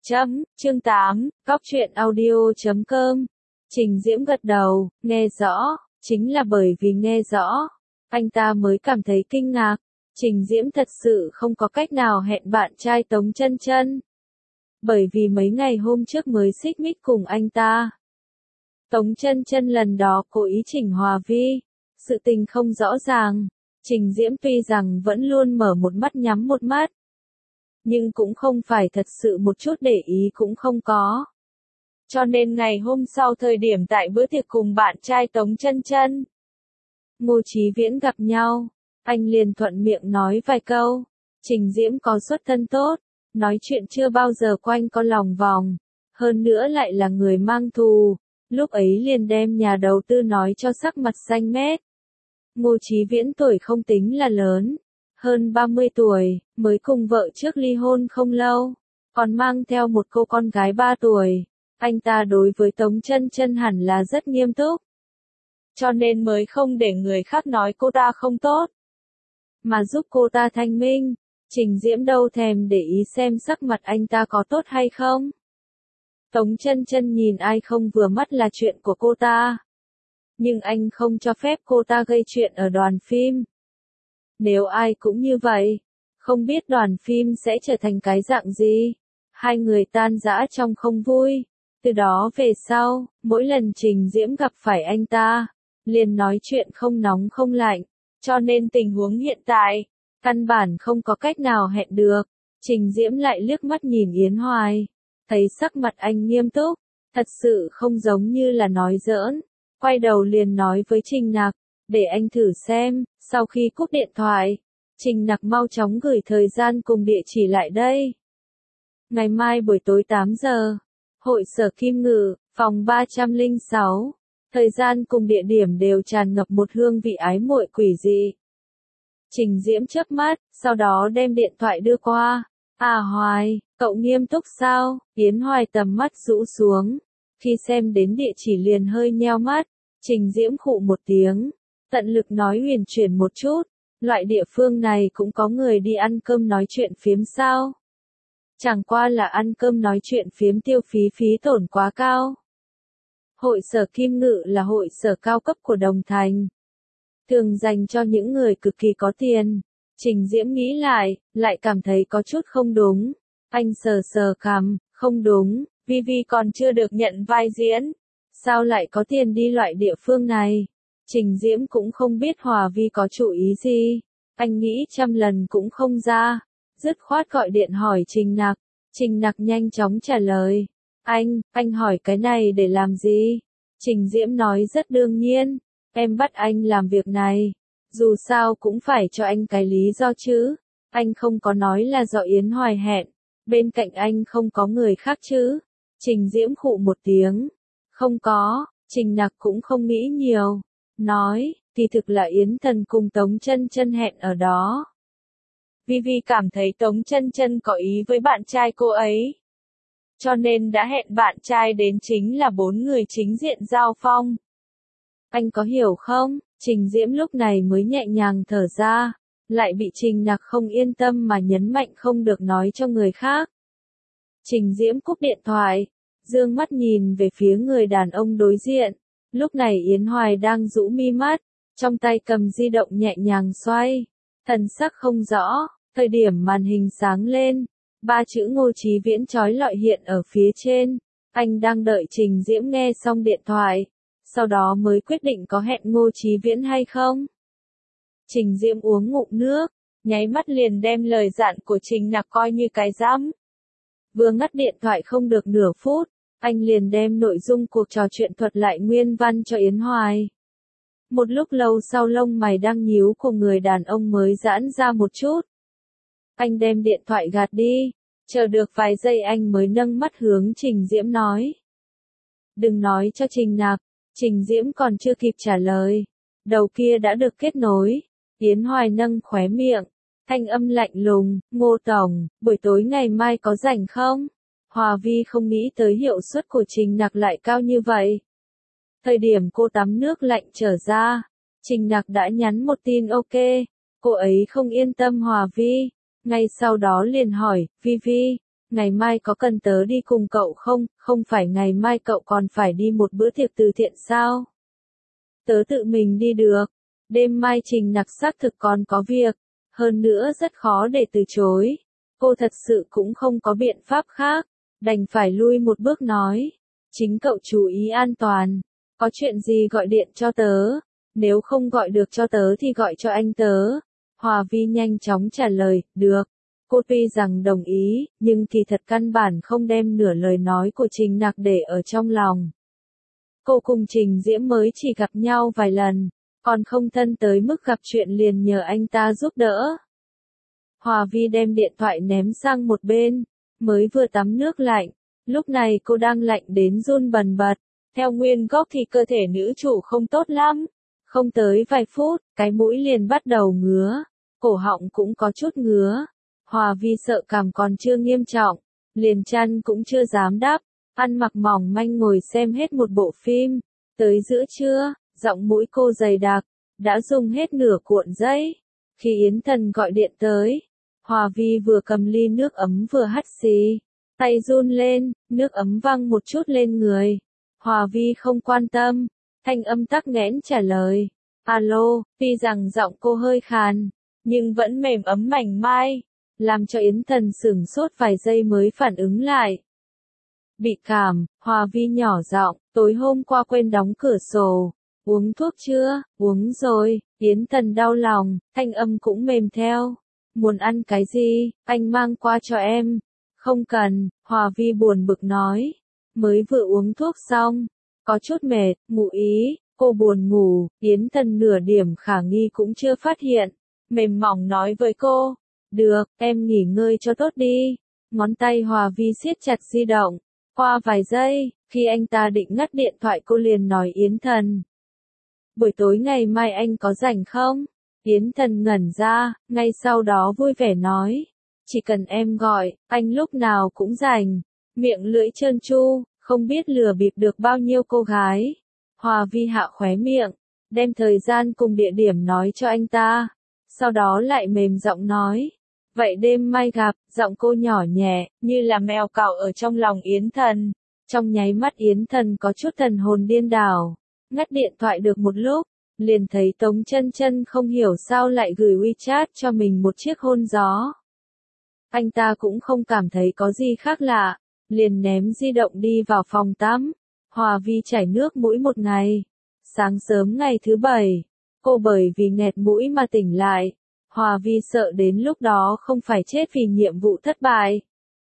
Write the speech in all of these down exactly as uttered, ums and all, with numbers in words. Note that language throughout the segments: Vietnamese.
Chấm, chương tám, góc truyện audio chấm com. Trình Diễm gật đầu, nghe rõ, chính là bởi vì nghe rõ, anh ta mới cảm thấy kinh ngạc. Trình Diễm thật sự không có cách nào hẹn bạn trai Tống Chân Chân. Bởi vì mấy ngày hôm trước mới xích mích cùng anh ta. Tống Chân Chân lần đó cố ý chỉnh Hòa Vi, sự tình không rõ ràng. Trình Diễm tuy rằng vẫn luôn mở một mắt nhắm một mắt, nhưng cũng không phải thật sự một chút để ý cũng không có. Cho nên ngày hôm sau thời điểm tại bữa tiệc cùng bạn trai Tống Chân Chân, Ngô Chí Viễn gặp nhau, anh liền thuận miệng nói vài câu. Trình Diễm có xuất thân tốt, nói chuyện chưa bao giờ quanh co lòng vòng, hơn nữa lại là người mang thù, lúc ấy liền đem nhà đầu tư nói cho sắc mặt xanh mét. Ngô Chí Viễn tuổi không tính là lớn, hơn ba mươi tuổi, mới cùng vợ trước ly hôn không lâu, còn mang theo một cô con gái ba tuổi. Anh ta đối với Tống Chân Chân hẳn là rất nghiêm túc, cho nên mới không để người khác nói cô ta không tốt, mà giúp cô ta thanh minh. Trình Diễm đâu thèm để ý xem sắc mặt anh ta có tốt hay không. Tống Chân Chân nhìn ai không vừa mắt là chuyện của cô ta, nhưng anh không cho phép cô ta gây chuyện ở đoàn phim. Nếu ai cũng như vậy, không biết đoàn phim sẽ trở thành cái dạng gì. Hai người tan rã trong không vui. Từ đó về sau, mỗi lần Trình Diễm gặp phải anh ta, liền nói chuyện không nóng không lạnh, cho nên tình huống hiện tại, căn bản không có cách nào hẹn được. Trình Diễm lại liếc mắt nhìn Yến Hoài, thấy sắc mặt anh nghiêm túc, thật sự không giống như là nói giỡn, quay đầu liền nói với Trình Nặc, để anh thử xem. Sau khi cúp điện thoại, Trình Nặc mau chóng gửi thời gian cùng địa chỉ lại đây. Ngày mai buổi tối tám giờ, hội sở Kim Ngự, phòng ba trăm lẻ sáu, thời gian cùng địa điểm đều tràn ngập một hương vị ái muội quỷ dị. Trình Diễm chớp mắt, sau đó đem điện thoại đưa qua. À Hoài, cậu nghiêm túc sao? Yến Hoài tầm mắt rũ xuống, khi xem đến địa chỉ liền hơi nheo mắt. Trình Diễm khụ một tiếng, tận lực nói huyền chuyển một chút, loại địa phương này cũng có người đi ăn cơm nói chuyện phiếm sao? Chẳng qua là ăn cơm nói chuyện phiếm tiêu phí phí tổn quá cao. Hội sở Kim Ngự là hội sở cao cấp của Đồng Thành, thường dành cho những người cực kỳ có tiền. Trình Diễm nghĩ lại, lại cảm thấy có chút không đúng. Anh sờ sờ cằm, không đúng, Vi Vi còn chưa được nhận vai diễn, sao lại có tiền đi loại địa phương này? Trình Diễm cũng không biết Hòa Vi có chủ ý gì, anh nghĩ trăm lần cũng không ra, dứt khoát gọi điện hỏi Trình Nặc. Trình Nặc nhanh chóng trả lời, anh, anh hỏi cái này để làm gì? Trình Diễm nói rất đương nhiên, em bắt anh làm việc này, dù sao cũng phải cho anh cái lý do chứ, anh không có nói là do Yến Hoài hẹn, bên cạnh anh không có người khác chứ? Trình Diễm khụ một tiếng, không có. Trình Nặc cũng không nghĩ nhiều, nói, thì thực là Yến Thần cùng Tống Chân Chân hẹn ở đó. Vi Vi cảm thấy Tống Chân Chân có ý với bạn trai cô ấy, cho nên đã hẹn bạn trai đến, chính là bốn người chính diện giao phong. Anh có hiểu không? Trình Diễm lúc này mới nhẹ nhàng thở ra, lại bị Trình Nặc không yên tâm mà nhấn mạnh không được nói cho người khác. Trình Diễm cúp điện thoại, dương mắt nhìn về phía người đàn ông đối diện. Lúc này Yến Hoài đang rũ mi mắt, trong tay cầm di động nhẹ nhàng xoay, thần sắc không rõ. Thời điểm màn hình sáng lên, ba chữ Ngô Chí Viễn chói lọi hiện ở phía trên. Anh đang đợi Trình Diễm nghe xong điện thoại, sau đó mới quyết định có hẹn Ngô Chí Viễn hay không. Trình Diễm uống ngụm nước, nháy mắt liền đem lời dặn của Trình Nặc coi như cái dăm. Vừa ngắt điện thoại không được nửa phút, anh liền đem nội dung cuộc trò chuyện thuật lại nguyên văn cho Yến Hoài. Một lúc lâu sau lông mày đang nhíu của người đàn ông mới giãn ra một chút. Anh đem điện thoại gạt đi, chờ được vài giây anh mới nâng mắt hướng Trình Diễm nói. Đừng nói cho Trình Nặc. Trình Diễm còn chưa kịp trả lời, đầu kia đã được kết nối. Yến Hoài nâng khóe miệng, thanh âm lạnh lùng, Ngô Tổng, buổi tối ngày mai có rảnh không? Hòa Vi không nghĩ tới hiệu suất của Trình Nặc lại cao như vậy. Thời điểm cô tắm nước lạnh trở ra, Trình Nặc đã nhắn một tin ok, cô ấy không yên tâm Hòa Vi, ngay sau đó liền hỏi, Vi Vi, ngày mai có cần tớ đi cùng cậu không, không phải ngày mai cậu còn phải đi một bữa tiệc từ thiện sao? Tớ tự mình đi được, đêm mai Trình Nặc xác thực còn có việc, hơn nữa rất khó để từ chối. Cô thật sự cũng không có biện pháp khác, đành phải lui một bước nói. Chính cậu chú ý an toàn, có chuyện gì gọi điện cho tớ, nếu không gọi được cho tớ thì gọi cho anh tớ. Hòa Vi nhanh chóng trả lời, được. Cô tuy rằng đồng ý, nhưng kỳ thật căn bản không đem nửa lời nói của Trình Nặc để ở trong lòng. Cô cùng Trình Diễm mới chỉ gặp nhau vài lần, còn không thân tới mức gặp chuyện liền nhờ anh ta giúp đỡ. Hòa Vi đem điện thoại ném sang một bên, mới vừa tắm nước lạnh, lúc này cô đang lạnh đến run bần bật. Theo nguyên gốc thì cơ thể nữ chủ không tốt lắm, không tới vài phút, cái mũi liền bắt đầu ngứa, cổ họng cũng có chút ngứa. Hòa Vi sợ cảm còn chưa nghiêm trọng, liền chăn cũng chưa dám đắp, ăn mặc mỏng manh ngồi xem hết một bộ phim. Tới giữa trưa, giọng mũi cô dày đặc, đã dùng hết nửa cuộn giấy. Khi Yến Thần gọi điện tới, Hòa Vi vừa cầm ly nước ấm vừa hắt xì, tay run lên, nước ấm văng một chút lên người. Hòa Vi không quan tâm, thanh âm tắc nghẽn trả lời. Alo, tuy rằng giọng cô hơi khàn, nhưng vẫn mềm ấm mảnh mai, làm cho Yến Thần sửng sốt vài giây mới phản ứng lại. Bị cảm, Hòa Vi nhỏ giọng, tối hôm qua quên đóng cửa sổ, uống thuốc chưa? Uống rồi. Yến Thần đau lòng, thanh âm cũng mềm theo. Muốn ăn cái gì, anh mang qua cho em. Không cần, Hòa Vi buồn bực nói. Mới vừa uống thuốc xong, có chút mệt, ngủ ý, cô buồn ngủ. Yến Thần nửa điểm khả nghi cũng chưa phát hiện, mềm mỏng nói với cô. Được, em nghỉ ngơi cho tốt đi. Ngón tay Hòa Vi siết chặt di động. Qua vài giây, khi anh ta định ngắt điện thoại cô liền nói Yến Thần. Buổi tối ngày mai anh có rảnh không? Yến Thần ngẩn ra, ngay sau đó vui vẻ nói. Chỉ cần em gọi, anh lúc nào cũng rảnh. Miệng lưỡi trơn tru, không biết lừa bịp được bao nhiêu cô gái. Hòa Vi hạ khóe miệng, đem thời gian cùng địa điểm nói cho anh ta. Sau đó lại mềm giọng nói. Vậy đêm mai gặp, giọng cô nhỏ nhẹ, như là mèo cào ở trong lòng Yến Thần. Trong nháy mắt Yến Thần có chút thần hồn điên đảo. Ngắt điện thoại được một lúc, liền thấy Tống Chân Chân không hiểu sao lại gửi WeChat cho mình một chiếc hôn gió. Anh ta cũng không cảm thấy có gì khác lạ, liền ném di động đi vào phòng tắm. Hòa Vi chảy nước mũi một ngày. Sáng sớm ngày thứ bảy, cô bởi vì nghẹt mũi mà tỉnh lại. Hòa Vi sợ đến lúc đó không phải chết vì nhiệm vụ thất bại,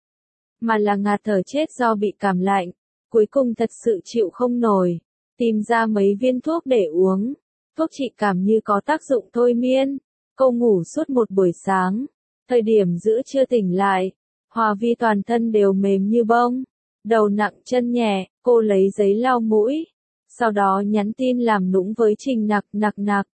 mà là ngạt thở chết do bị cảm lạnh. Cuối cùng thật sự chịu không nổi, tìm ra mấy viên thuốc để uống. Thuốc trị cảm như có tác dụng thôi miên. Cô ngủ suốt một buổi sáng. Thời điểm giữa trưa tỉnh lại, Hòa Vi toàn thân đều mềm như bông, đầu nặng chân nhẹ. Cô lấy giấy lau mũi, sau đó nhắn tin làm nũng với Trình Nặc. Nặc nặc,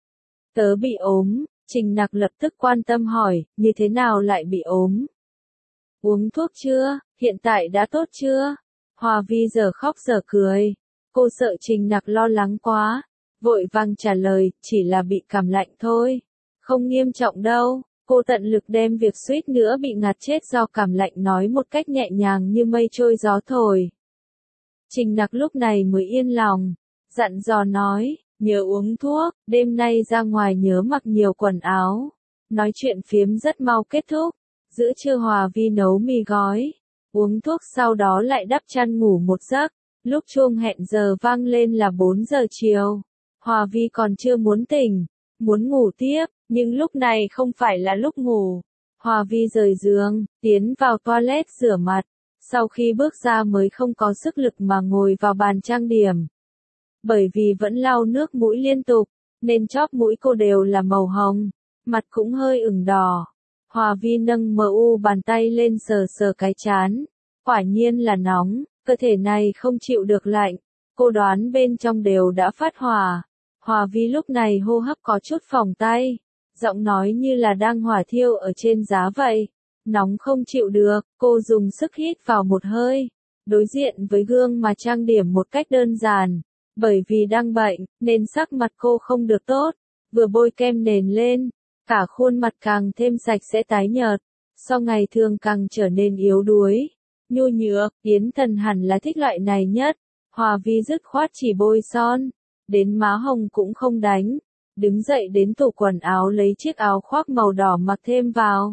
tớ bị ốm. Trình Nặc lập tức quan tâm hỏi, như thế nào lại bị ốm? Uống thuốc chưa? Hiện tại đã tốt chưa? Hòa Vi giờ khóc giờ cười. Cô sợ Trình Nặc lo lắng quá, vội vàng trả lời, chỉ là bị cảm lạnh thôi. Không nghiêm trọng đâu. Cô tận lực đem việc suýt nữa bị ngạt chết do cảm lạnh nói một cách nhẹ nhàng như mây trôi gió thổi. Trình Nặc lúc này mới yên lòng, dặn dò nói. Nhớ uống thuốc, đêm nay ra ngoài nhớ mặc nhiều quần áo. Nói chuyện phiếm rất mau kết thúc. Giữa trưa Hòa Vi nấu mì gói, uống thuốc sau đó lại đắp chăn ngủ một giấc. Lúc chuông hẹn giờ vang lên là bốn giờ chiều. Hòa Vi còn chưa muốn tỉnh, muốn ngủ tiếp, nhưng lúc này không phải là lúc ngủ. Hòa Vi rời giường, tiến vào toilet rửa mặt. Sau khi bước ra mới không có sức lực mà ngồi vào bàn trang điểm. Bởi vì vẫn lau nước mũi liên tục, nên chóp mũi cô đều là màu hồng, mặt cũng hơi ửng đỏ. Hòa Vi nâng mờ u bàn tay lên sờ sờ cái trán. Quả nhiên là nóng, cơ thể này không chịu được lạnh. Cô đoán bên trong đều đã phát hỏa. Hòa Vi lúc này hô hấp có chút phỏng tay, giọng nói như là đang hỏa thiêu ở trên giá vậy. Nóng không chịu được, cô dùng sức hít vào một hơi, đối diện với gương mà trang điểm một cách đơn giản. Bởi vì đang bệnh, nên sắc mặt cô không được tốt, vừa bôi kem nền lên, cả khuôn mặt càng thêm sạch sẽ tái nhợt. so ngày thường càng trở nên yếu đuối, nhu nhược. Yến Thần hẳn là thích loại này nhất. Hòa Vi dứt khoát chỉ bôi son, đến má hồng cũng không đánh, đứng dậy đến tủ quần áo lấy chiếc áo khoác màu đỏ mặc thêm vào.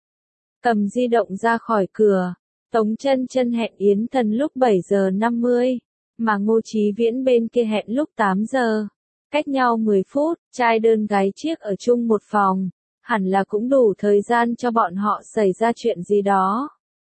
Cầm di động ra khỏi cửa, Tống Chân Chân hẹn Yến Thần lúc bảy giờ năm mươi, mà Ngô Chí Viễn bên kia hẹn lúc tám giờ. Cách nhau mười phút, trai đơn gái chiếc ở chung một phòng, hẳn là cũng đủ thời gian cho bọn họ xảy ra chuyện gì đó.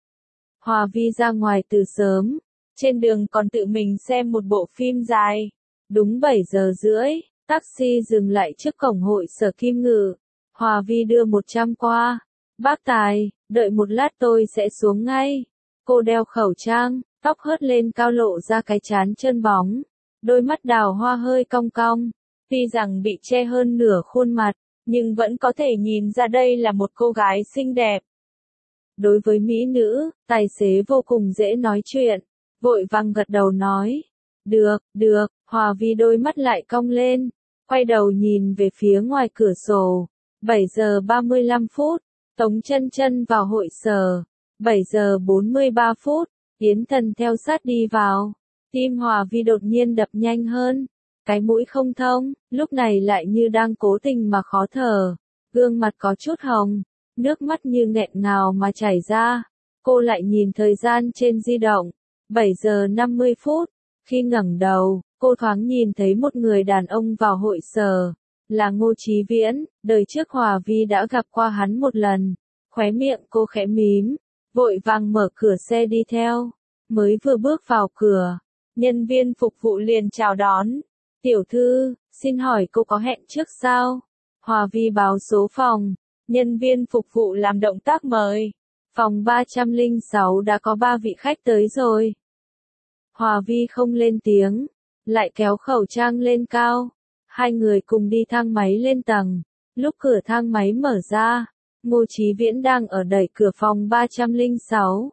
Hòa Vi ra ngoài từ sớm, trên đường còn tự mình xem một bộ phim dài. Đúng bảy giờ rưỡi, taxi dừng lại trước cổng hội sở Kim Ngự. Hòa Vi đưa một trăm qua. Bác Tài, đợi một lát tôi sẽ xuống ngay. Cô đeo khẩu trang, tóc hớt lên cao lộ ra cái trán trơn bóng. Đôi mắt đào hoa hơi cong cong. Tuy rằng bị che hơn nửa khuôn mặt, nhưng vẫn có thể nhìn ra đây là một cô gái xinh đẹp. Đối với mỹ nữ, tài xế vô cùng dễ nói chuyện. Vội vàng gật đầu nói. Được, được. Hòa Vi đôi mắt lại cong lên. Quay đầu nhìn về phía ngoài cửa sổ. bảy giờ ba mươi lăm phút. Tống Chân Chân vào hội sở. bảy giờ bốn mươi ba phút. Yến Thần theo sát đi vào. Tim Hòa Vi đột nhiên đập nhanh hơn. Cái mũi không thông, lúc này lại như đang cố tình mà khó thở. Gương mặt có chút hồng. Nước mắt như nghẹn ngào mà chảy ra. Cô lại nhìn thời gian trên di động. bảy giờ năm mươi phút. Khi ngẩng đầu, cô thoáng nhìn thấy một người đàn ông vào hội sở. Là Ngô Chí Viễn, đời trước Hòa Vi đã gặp qua hắn một lần. Khóe miệng cô khẽ mím, vội vàng mở cửa xe đi theo. Mới vừa bước vào cửa, nhân viên phục vụ liền chào đón. Tiểu thư, xin hỏi cô có hẹn trước sao? Hòa Vi báo số phòng, nhân viên phục vụ làm động tác mời. Phòng ba trăm lẻ sáu đã có ba vị khách tới rồi. Hòa Vi không lên tiếng, lại kéo khẩu trang lên cao. Hai người cùng đi thang máy lên tầng. Lúc cửa thang máy mở ra, Ngô Chí Viễn đang ở đẩy cửa phòng ba trăm lẻ sáu.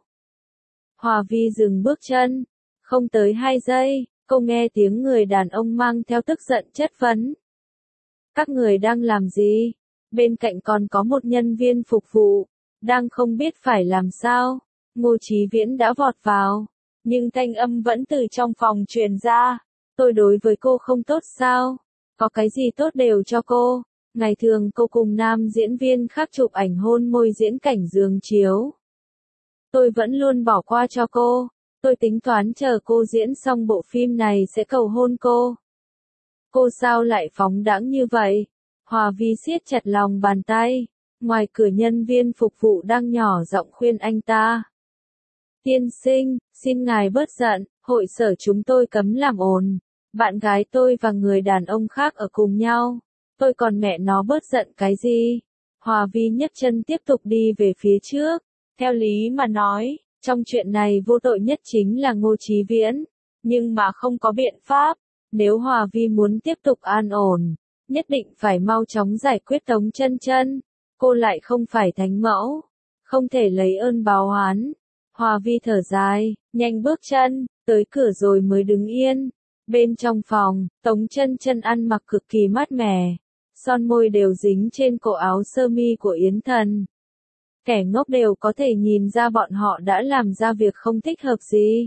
Hòa Vi dừng bước chân. Không tới hai giây, cô nghe tiếng người đàn ông mang theo tức giận chất vấn. Các người đang làm gì? Bên cạnh còn có một nhân viên phục vụ, đang không biết phải làm sao. Ngô Chí Viễn đã vọt vào, nhưng thanh âm vẫn từ trong phòng truyền ra. Tôi đối với cô không tốt sao? Có cái gì tốt đều cho cô. Ngày thường cô cùng nam diễn viên khác chụp ảnh hôn môi diễn cảnh giường chiếu. Tôi vẫn luôn bỏ qua cho cô. Tôi tính toán chờ cô diễn xong bộ phim này sẽ cầu hôn cô. Cô sao lại phóng đãng như vậy? Hòa Vi siết chặt lòng bàn tay. Ngoài cửa nhân viên phục vụ đang nhỏ giọng khuyên anh ta. Tiên sinh, xin ngài bớt giận, hội sở chúng tôi cấm làm ồn. Bạn gái tôi và người đàn ông khác ở cùng nhau. Tôi còn mẹ nó bớt giận cái gì? Hòa Vi nhấc chân tiếp tục đi về phía trước. Theo lý mà nói, trong chuyện này vô tội nhất chính là Ngô Chí Viễn. Nhưng mà không có biện pháp. Nếu Hòa Vi muốn tiếp tục an ổn, nhất định phải mau chóng giải quyết Tống Chân Chân. Cô lại không phải thánh mẫu. Không thể lấy ơn báo oán. Hòa Vi thở dài, nhanh bước chân, tới cửa rồi mới đứng yên. Bên trong phòng, Tống Chân Chân ăn mặc cực kỳ mát mẻ. Son môi đều dính trên cổ áo sơ mi của Yến Thần. Kẻ ngốc đều có thể nhìn ra bọn họ đã làm ra việc không thích hợp gì.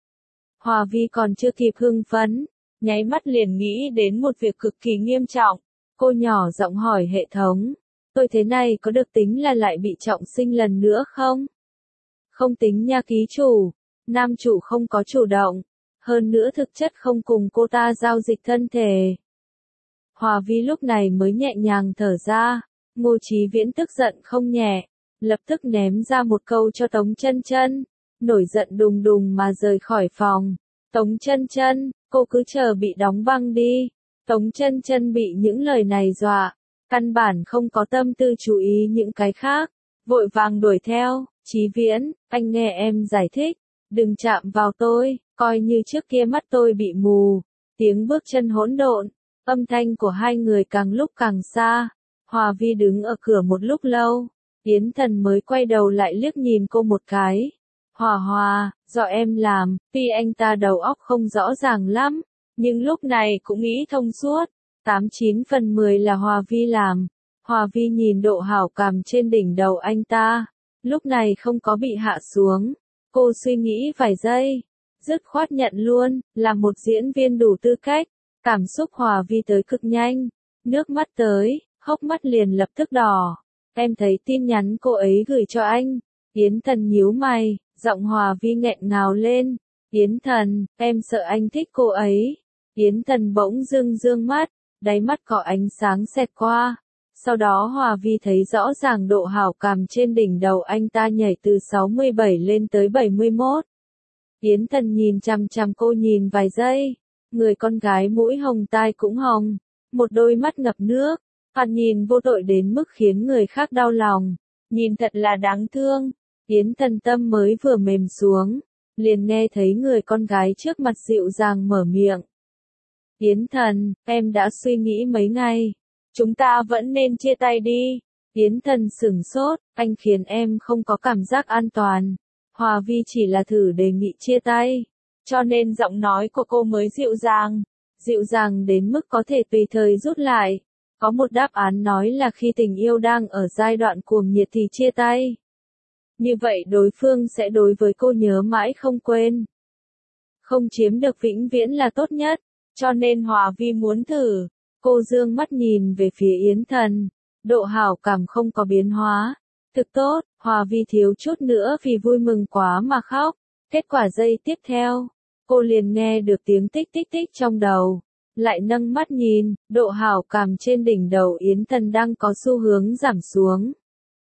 Hòa Vi còn chưa kịp hưng phấn, nháy mắt liền nghĩ đến một việc cực kỳ nghiêm trọng. Cô nhỏ giọng hỏi hệ thống. Tôi thế này có được tính là lại bị trọng sinh lần nữa không? Không tính nha ký chủ. Nam chủ không có chủ động. Hơn nữa thực chất không cùng cô ta giao dịch thân thể. Hòa Vi lúc này mới nhẹ nhàng thở ra. Ngô Chí Viễn tức giận không nhẹ. Lập tức ném ra một câu cho Tống Chân Chân. Nổi giận đùng đùng mà rời khỏi phòng. Tống Chân Chân, cô cứ chờ bị đóng băng đi. Tống Chân Chân bị những lời này dọa. Căn bản không có tâm tư chú ý những cái khác. Vội vàng đuổi theo. Chí Viễn, anh nghe em giải thích. Đừng chạm vào tôi, coi như trước kia mắt tôi bị mù. Tiếng bước chân hỗn độn. Âm thanh của hai người càng lúc càng xa. Hòa Vi đứng ở cửa một lúc lâu. Yến Thần mới quay đầu lại liếc nhìn cô một cái. Hòa Hòa, do em làm, tuy anh ta đầu óc không rõ ràng lắm, nhưng lúc này cũng nghĩ thông suốt. Tám chín phần mười là Hòa Vi làm. Hòa Vi nhìn độ hảo cảm trên đỉnh đầu anh ta. lúc này không có bị hạ xuống. Cô suy nghĩ vài giây, dứt khoát nhận luôn, là một diễn viên đủ tư cách. Cảm xúc Hòa Vi tới cực nhanh, nước mắt tới, hốc mắt liền lập tức đỏ. Em thấy tin nhắn cô ấy gửi cho anh. Yến Thần nhíu mày, giọng Hòa Vi nghẹn ngào lên. Yến Thần, em sợ anh thích cô ấy. Yến Thần bỗng dưng dương mắt, đáy mắt có ánh sáng xẹt qua. Sau đó Hòa Vi thấy rõ ràng độ hảo cảm trên đỉnh đầu anh ta nhảy từ sáu mươi bảy lên tới bảy mươi mốt. Yến Thần nhìn chằm chằm cô nhìn vài giây. Người con gái mũi hồng tai cũng hồng, một đôi mắt ngập nước, thoạt nhìn vô tội đến mức khiến người khác đau lòng, nhìn thật là đáng thương. Yến Thần tâm mới vừa mềm xuống, liền nghe thấy người con gái trước mặt dịu dàng mở miệng. Yến Thần, em đã suy nghĩ mấy ngày, chúng ta vẫn nên chia tay đi. Yến Thần sửng sốt, anh khiến em không có cảm giác an toàn. Hòa Vi chỉ là thử đề nghị chia tay, cho nên giọng nói của cô mới dịu dàng, dịu dàng đến mức có thể tùy thời rút lại. Có một đáp án nói là khi tình yêu đang ở giai đoạn cuồng nhiệt thì chia tay. Như vậy đối phương sẽ đối với cô nhớ mãi không quên. Không chiếm được vĩnh viễn là tốt nhất, cho nên Hòa Vi muốn thử. Cô dương mắt nhìn về phía Yến Thần, độ hảo cảm không có biến hóa. Thực tốt, Hòa Vi thiếu chút nữa vì vui mừng quá mà khóc. Kết quả giây tiếp theo, cô liền nghe được tiếng tích tích tích trong đầu. Lại nâng mắt nhìn, độ hảo cảm trên đỉnh đầu Yến Thần đang có xu hướng giảm xuống.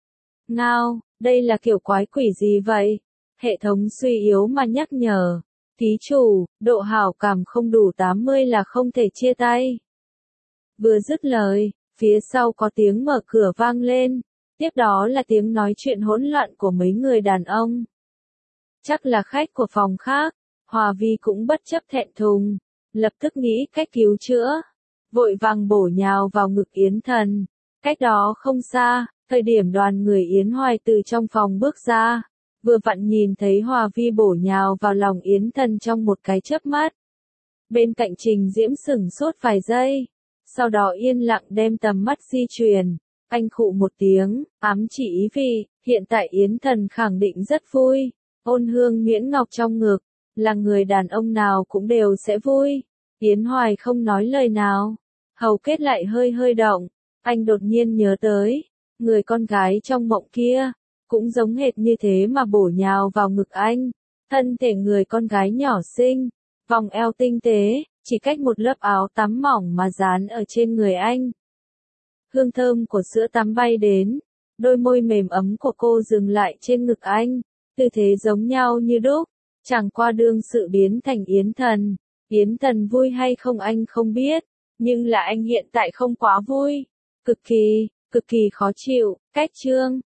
Ngao, đây là kiểu quái quỷ gì vậy? Hệ thống suy yếu mà nhắc nhở. Ký chủ, độ hảo cảm không đủ tám mươi là không thể chia tay. Vừa dứt lời, phía sau có tiếng mở cửa vang lên. Tiếp đó là tiếng nói chuyện hỗn loạn của mấy người đàn ông. Chắc là khách của phòng khác. Hòa Vi cũng bất chấp thẹn thùng, lập tức nghĩ cách cứu chữa, vội vàng bổ nhào vào ngực Yến Thần. Cách đó không xa, thời điểm đoàn người Yến Hoài từ trong phòng bước ra, vừa vặn nhìn thấy Hòa Vi bổ nhào vào lòng Yến Thần trong một cái chớp mắt. Bên cạnh Trình Diễm sửng sốt vài giây, sau đó yên lặng đem tầm mắt di chuyển. Anh khụ một tiếng, ám chỉ ý vị, hiện tại Yến Thần khẳng định rất vui. Ôn hương miễn ngọc trong ngực, là người đàn ông nào cũng đều sẽ vui. Yến Hoài không nói lời nào, hầu kết lại hơi hơi động. Anh đột nhiên nhớ tới, người con gái trong mộng kia, cũng giống hệt như thế mà bổ nhào vào ngực anh. Thân thể người con gái nhỏ xinh, vòng eo tinh tế, chỉ cách một lớp áo tắm mỏng mà dán ở trên người anh. Hương thơm của sữa tắm bay đến, đôi môi mềm ấm của cô dừng lại trên ngực anh, tư thế giống nhau như đúc, chẳng qua đương sự biến thành Yến Thần. Yến Thần vui hay không anh không biết, nhưng là anh hiện tại không quá vui, cực kỳ, cực kỳ khó chịu. Cách chương